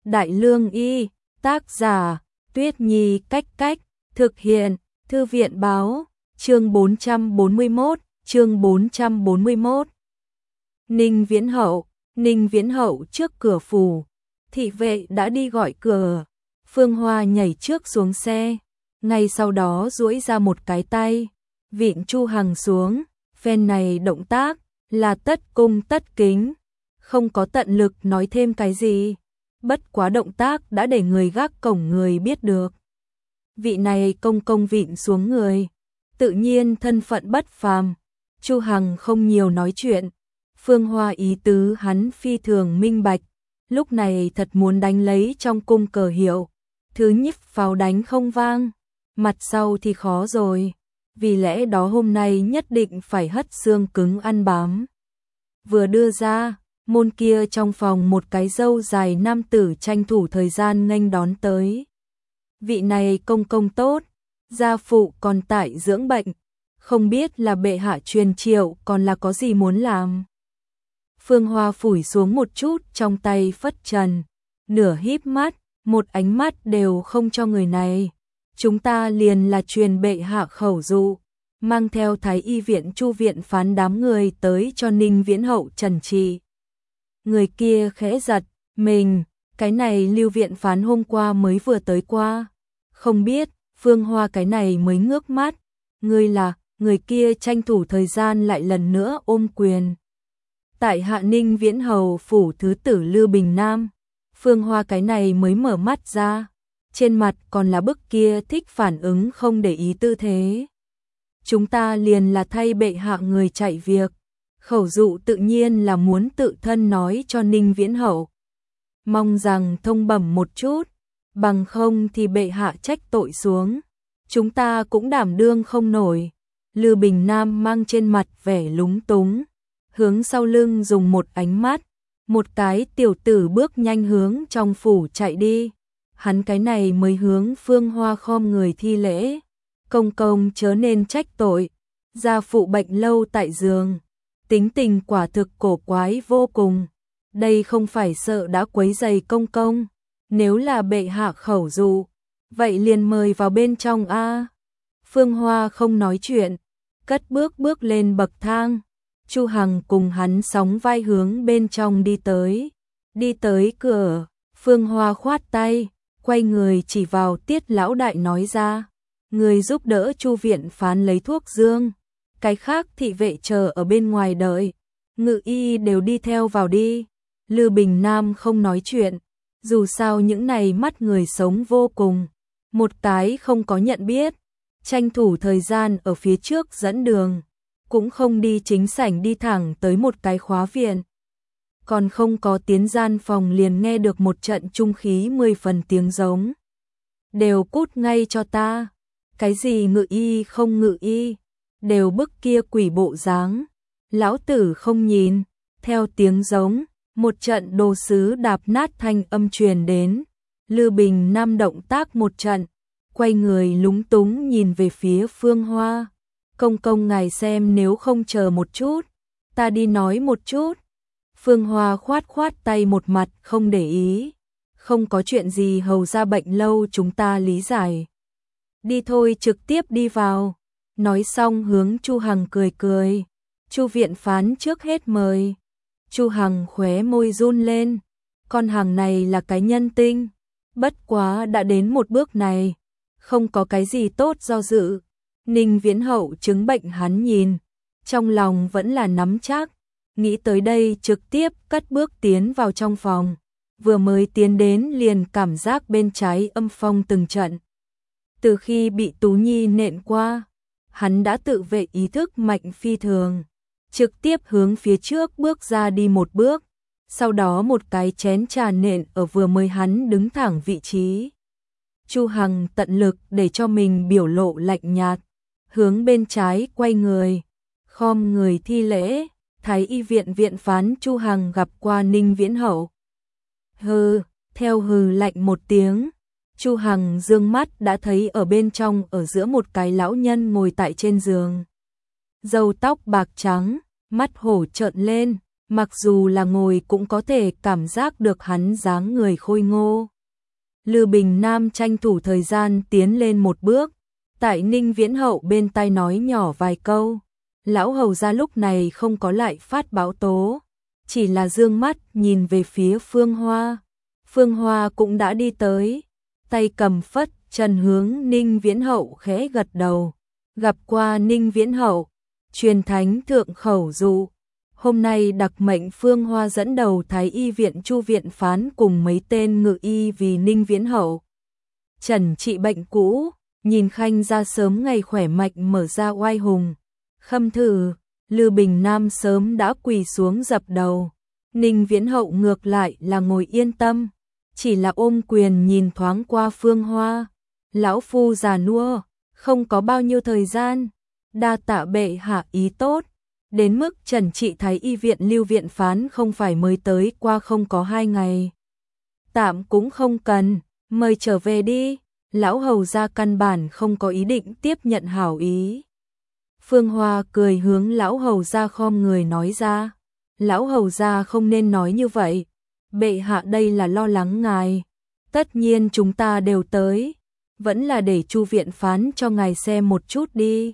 Đại Lương Y, tác giả, Tuyết Nhi Cách Cách, thực hiện, Thư viện Báo, chương 441. Ninh Viễn Hậu trước cửa phủ, thị vệ đã đi gọi cửa, Phương Hoa nhảy trước xuống xe, ngay sau đó duỗi ra một cái tay, vịn Chu Hằng xuống, phen này động tác là tất cung tất kính, không có tận lực nói thêm cái gì, bất quá động tác đã để người gác cổng người biết được. Vị này công vịn xuống người, tự nhiên thân phận bất phàm. Chu Hằng không nhiều nói chuyện, Phương Hoa ý tứ hắn phi thường minh bạch, lúc này thật muốn đánh lấy trong cung cờ hiệu, thứ nhất pháo đánh không vang, mặt sau thì khó rồi, vì lẽ đó hôm nay nhất định phải hất xương cứng ăn bám. Vừa đưa ra, môn kia trong phòng một cái râu dài nam tử tranh thủ thời gian nghênh đón tới. Vị này công tốt, gia phụ còn tại dưỡng bệnh, không biết là bệ hạ truyền triệu còn là có gì muốn làm. Phương Hoa phủi xuống một chút trong tay phất trần, nửa híp mắt, một ánh mắt đều không cho người này. Chúng ta liền là truyền bệ hạ khẩu dụ, mang theo Thái Y viện Chu viện phán đám người tới cho Ninh Viễn Hậu trần trị. Người kia khẽ giật mình, cái này Lưu viện phán hôm qua mới vừa tới qua. Không biết, Phương Hoa cái này mới ngước mắt, ngươi là, người kia tranh thủ thời gian lại lần nữa ôm quyền. Tại hạ Ninh Viễn Hầu phủ thứ tử Lưu Bình Nam, Phương Hoa cái này mới mở mắt ra, trên mặt còn là bức kia thích phản ứng không để ý tư thế. Chúng ta liền là thay bệ hạ người chạy việc, khẩu dụ tự nhiên là muốn tự thân nói cho Ninh Viễn Hậu. Mong rằng thông bẩm một chút, bằng không thì bệ hạ trách tội xuống, chúng ta cũng đảm đương không nổi. Lưu Bình Nam mang trên mặt vẻ lúng túng, hướng sau lưng dùng một ánh mắt, một cái tiểu tử bước nhanh hướng trong phủ chạy đi. Hắn cái này mới hướng Phương Hoa khom người thi lễ, công chớ nên trách tội, gia phụ bệnh lâu tại giường, tính tình quả thực cổ quái vô cùng, đây không phải sợ đã quấy rầy công, nếu là bệ hạ khẩu dụ, vậy liền mời vào bên trong a. Phương Hoa không nói chuyện, cất bước lên bậc thang, Chu Hằng cùng hắn sóng vai hướng bên trong đi tới cửa, Phương Hoa khoát tay, quay người chỉ vào Tiết lão đại nói ra, người giúp đỡ Chu viện phán lấy thuốc dương, cái khác thị vệ chờ ở bên ngoài đợi, ngự y đều đi theo vào đi. Lưu Bình Nam không nói chuyện, dù sao những này mắt người sống vô cùng, một cái không có nhận biết, tranh thủ thời gian ở phía trước dẫn đường, cũng không đi chính sảnh đi thẳng tới một cái khóa viện. Còn không có tiến gian phòng liền nghe được một trận trung khí 10 phần tiếng giống. Đều cút ngay cho ta, cái gì ngự y không ngự y, đều bức kia quỷ bộ dáng, lão tử không nhìn. Theo tiếng giống, một trận đồ sứ đạp nát thanh âm truyền đến, Lưu Bình Nam động tác một trận, quay người lúng túng nhìn về phía Phương Hoa, công ngài xem nếu không chờ một chút, ta đi nói một chút. Phương Hoa khoát tay một mặt không để ý, không có chuyện gì hầu ra bệnh lâu chúng ta lý giải. Đi thôi trực tiếp đi vào, nói xong hướng Chu Hằng cười, Chu viện phán trước hết mời. Chu Hằng khóe môi run lên, con hàng này là cái nhân tinh, bất quá đã đến một bước này, không có cái gì tốt do dự. Ninh Viễn Hậu chứng bệnh hắn nhìn, trong lòng vẫn là nắm chắc, nghĩ tới đây trực tiếp cất bước tiến vào trong phòng, vừa mới tiến đến liền cảm giác bên trái âm phong từng trận. Từ khi bị Tú Nhi nện qua, hắn đã tự vệ ý thức mạnh phi thường, trực tiếp hướng phía trước bước ra đi một bước, sau đó một cái chén trà nện ở vừa mới hắn đứng thẳng vị trí. Chu Hằng tận lực để cho mình biểu lộ lạnh nhạt, hướng bên trái quay người, khom người thi lễ, Thái Y viện viện phán Chu Hằng gặp qua Ninh Viễn Hậu. Theo hừ lạnh một tiếng, Chu Hằng dương mắt đã thấy ở bên trong ở giữa một cái lão nhân ngồi tại trên giường. Râu tóc bạc trắng, mắt hổ trợn lên, mặc dù là ngồi cũng có thể cảm giác được hắn dáng người khôi ngô. Lư Bình Nam tranh thủ thời gian tiến lên một bước, tại Ninh Viễn Hậu bên tai nói nhỏ vài câu. Lão hầu gia lúc này không có lại phát báo tố, chỉ là dương mắt nhìn về phía Phương Hoa. Phương Hoa cũng đã đi tới, tay cầm phất trần hướng Ninh Viễn Hậu khẽ gật đầu. Gặp qua Ninh Viễn Hậu, truyền thánh thượng khẩu dụ, hôm nay đặc mệnh Phương Hoa dẫn đầu Thái y viện Chu viện phán cùng mấy tên ngự y vì Ninh Viễn Hậu trần trị bệnh cũ, nhìn Khanh ra sớm ngày khỏe mạnh mở ra oai hùng. Khâm thử, Lư Bình Nam sớm đã quỳ xuống dập đầu. Ninh Viễn Hậu ngược lại là ngồi yên tâm, chỉ là ôm quyền nhìn thoáng qua Phương Hoa. Lão phu già nua, không có bao nhiêu thời gian, đa tạ bệ hạ ý tốt. Đến mức trần trị Thái y viện Lưu viện phán không phải mới tới qua không có 2 ngày. Tạm cũng không cần, mời trở về đi. Lão hầu gia căn bản không có ý định tiếp nhận hảo ý. Phương Hoa cười hướng lão hầu gia khom người nói ra. Lão hầu gia không nên nói như vậy. Bệ hạ đây là lo lắng ngài. Tất nhiên chúng ta đều tới. Vẫn là để Chu viện phán cho ngài xem một chút đi.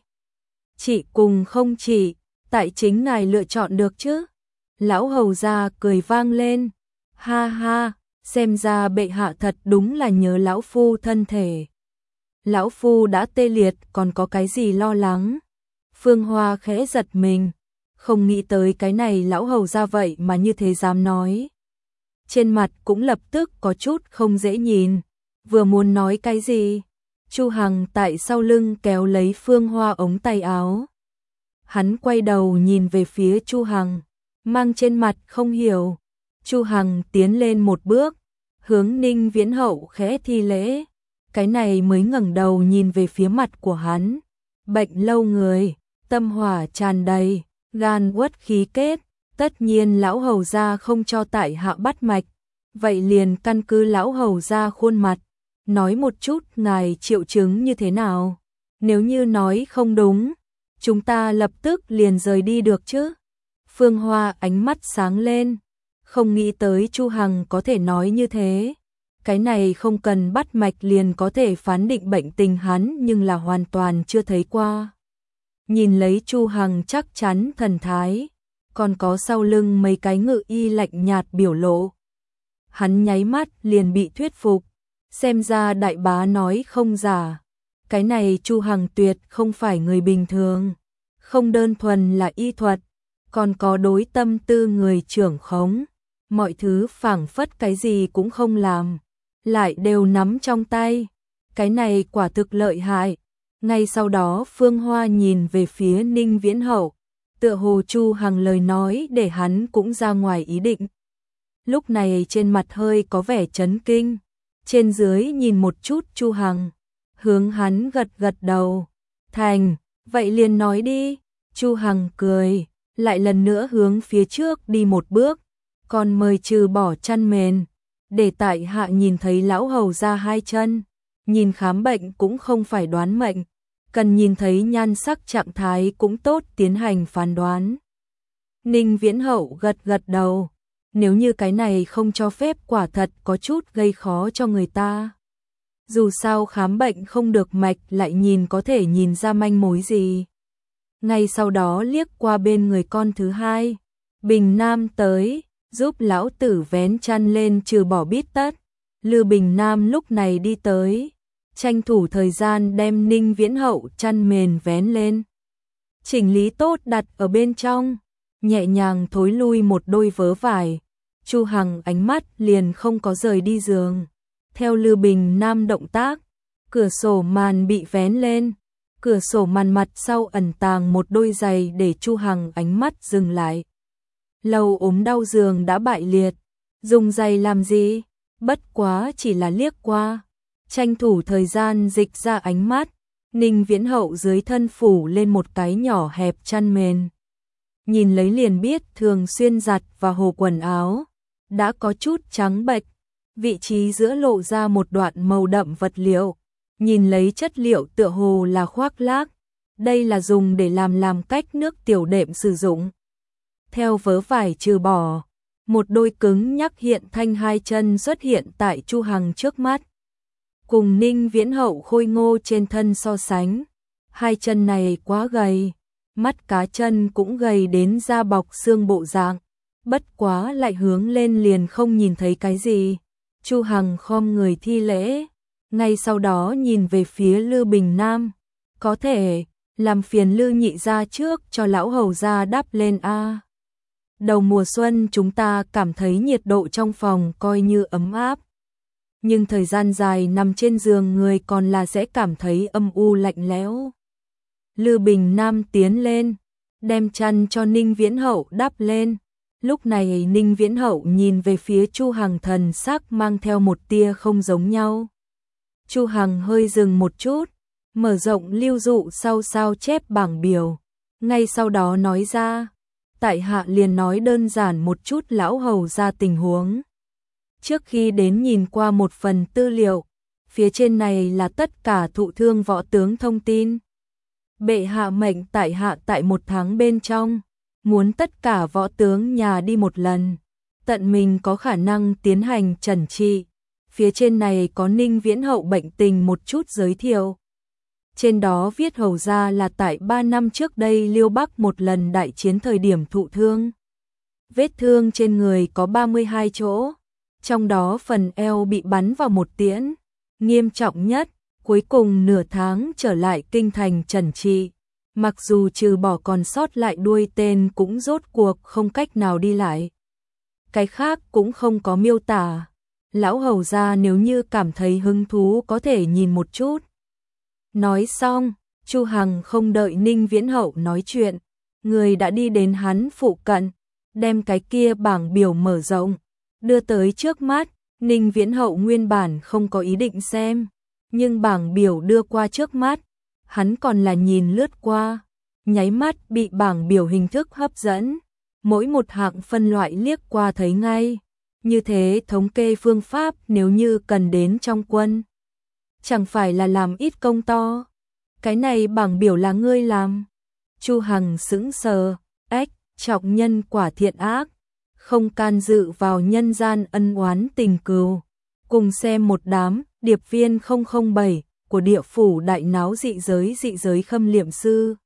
Chỉ cùng không chỉ, tại chính ngài lựa chọn được chứ. Lão hầu gia cười vang lên. Ha ha, xem ra bệ hạ thật đúng là nhớ lão phu thân thể. Lão phu đã tê liệt còn có cái gì lo lắng. Phương Hoa khẽ giật mình, không nghĩ tới cái này lão hầu gia vậy mà như thế dám nói. Trên mặt cũng lập tức có chút không dễ nhìn, vừa muốn nói cái gì. Chu Hằng tại sau lưng kéo lấy Phương Hoa ống tay áo. Hắn quay đầu nhìn về phía Chu Hằng, mang trên mặt không hiểu. Chu Hằng tiến lên một bước, hướng Ninh Viễn Hậu khẽ thi lễ. Cái này mới ngẩng đầu nhìn về phía mặt của hắn. Bệnh lâu người, tâm hỏa tràn đầy, gan uất khí kết, tất nhiên lão hầu gia không cho tại hạ bắt mạch, vậy liền căn cứ lão hầu gia khuôn mặt, nói một chút ngài triệu chứng như thế nào. Nếu như nói không đúng, chúng ta lập tức liền rời đi được chứ. Phương Hoa ánh mắt sáng lên, không nghĩ tới Chu Hằng có thể nói như thế. Cái này không cần bắt mạch liền có thể phán định bệnh tình hắn nhưng là hoàn toàn chưa thấy qua. Nhìn lấy Chu Hằng chắc chắn thần thái, còn có sau lưng mấy cái ngự y lạnh nhạt biểu lộ. Hắn nháy mắt liền bị thuyết phục, xem ra đại bá nói không giả. Cái này Chu Hằng tuyệt không phải người bình thường, không đơn thuần là y thuật, còn có đối tâm tư người trưởng khống, mọi thứ phảng phất cái gì cũng không làm, lại đều nắm trong tay. Cái này quả thực lợi hại. Ngay sau đó Phương Hoa nhìn về phía Ninh Viễn Hậu, tựa hồ Chu Hằng lời nói để hắn cũng ra ngoài ý định. Lúc này trên mặt hơi có vẻ chấn kinh, trên dưới nhìn một chút Chu Hằng, hướng hắn gật gật đầu. Thành, vậy liền nói đi. Chu Hằng cười, lại lần nữa hướng phía trước đi một bước, còn mời trừ bỏ chăn mền, để tại hạ nhìn thấy lão hầu ra 2 chân. Nhìn khám bệnh cũng không phải đoán mệnh, cần nhìn thấy nhan sắc trạng thái cũng tốt tiến hành phán đoán. Ninh Viễn Hậu gật gật đầu, nếu như cái này không cho phép quả thật có chút gây khó cho người ta. Dù sao khám bệnh không được mạch lại nhìn có thể nhìn ra manh mối gì. Ngay sau đó liếc qua bên người con thứ hai, Bình Nam tới, giúp lão tử vén chăn lên trừ bỏ bít tất. Lư Bình Nam lúc này đi tới, tranh thủ thời gian đem Ninh Viễn Hậu chăn mền vén lên, chỉnh lý tốt đặt ở bên trong, nhẹ nhàng thối lui một đôi vớ vải. Chu Hằng ánh mắt liền không có rời đi giường. Theo Lư Bình Nam động tác, cửa sổ màn bị vén lên, cửa sổ màn mặt sau ẩn tàng một đôi giày để Chu Hằng ánh mắt dừng lại. Lâu ốm đau giường đã bại liệt, dùng giày làm gì? Bất quá chỉ là liếc qua, tranh thủ thời gian dịch ra ánh mắt. Ninh Viễn Hậu dưới thân phủ lên một cái nhỏ hẹp chăn mền, nhìn lấy liền biết thường xuyên giặt và hồ quần áo, đã có chút trắng bệch, vị trí giữa lộ ra một đoạn màu đậm vật liệu, nhìn lấy chất liệu tựa hồ là khoác lác, đây là dùng để làm cách nước tiểu đệm sử dụng. theo vớ vải trừ bỏ, một đôi cứng nhắc hiện thanh hai chân xuất hiện tại Chu Hằng trước mắt. Cùng Ninh Viễn Hậu khôi ngô trên thân so sánh, hai chân này quá gầy, mắt cá chân cũng gầy đến da bọc xương bộ dạng, bất quá lại hướng lên liền không nhìn thấy cái gì. Chu Hằng khom người thi lễ, ngay sau đó nhìn về phía Lư Bình Nam, có thể làm phiền Lư nhị gia trước cho lão hầu gia đắp lên a. Đầu mùa xuân chúng ta cảm thấy nhiệt độ trong phòng coi như ấm áp, nhưng thời gian dài nằm trên giường người còn là sẽ cảm thấy âm u lạnh lẽo. Lư Bình Nam tiến lên, đem chăn cho Ninh Viễn Hậu đắp lên. Lúc này Ninh Viễn Hậu nhìn về phía Chu Hằng, thần sắc mang theo một tia không giống nhau. Chu Hằng hơi dừng một chút, mở rộng lưu dụ sau sao chép bảng biểu, ngay sau đó nói ra, tại hạ liền nói đơn giản một chút lão hầu ra tình huống. Trước khi đến nhìn qua một phần tư liệu, phía trên này là tất cả thụ thương võ tướng thông tin. Bệ hạ mệnh tại hạ tại 1 tháng bên trong, muốn tất cả võ tướng nhà đi một lần, tận mình có khả năng tiến hành trần trị. Phía trên này có Ninh Viễn Hậu bệnh tình một chút giới thiệu. Trên đó viết hầu ra là tại 3 năm trước đây Liêu Bắc một lần đại chiến thời điểm thụ thương. Vết thương trên người có 32 chỗ, trong đó phần eo bị bắn vào một tiễn, nghiêm trọng nhất, cuối cùng nửa tháng trở lại kinh thành trần trị. Mặc dù trừ bỏ còn sót lại đuôi tên cũng rốt cuộc không cách nào đi lại. Cái khác cũng không có miêu tả. Lão hầu gia nếu như cảm thấy hứng thú có thể nhìn một chút. Nói xong, Chu Hằng không đợi Ninh Viễn Hậu nói chuyện, người đã đi đến hắn phụ cận, đem cái kia bảng biểu mở rộng, đưa tới trước mắt. Ninh Viễn Hậu nguyên bản không có ý định xem, nhưng bảng biểu đưa qua trước mắt, hắn còn là nhìn lướt qua, nháy mắt bị bảng biểu hình thức hấp dẫn, mỗi một hạng phân loại liếc qua thấy ngay. Như thế thống kê phương pháp nếu như cần đến trong quân, chẳng phải là làm ít công to. Cái này bảng biểu là ngươi làm? Chu Hằng sững sờ, ếch, trọng nhân quả thiện ác, không can dự vào nhân gian ân oán tình cừu. Cùng xem một đám điệp viên 007 của địa phủ đại náo dị giới khâm liệm sư.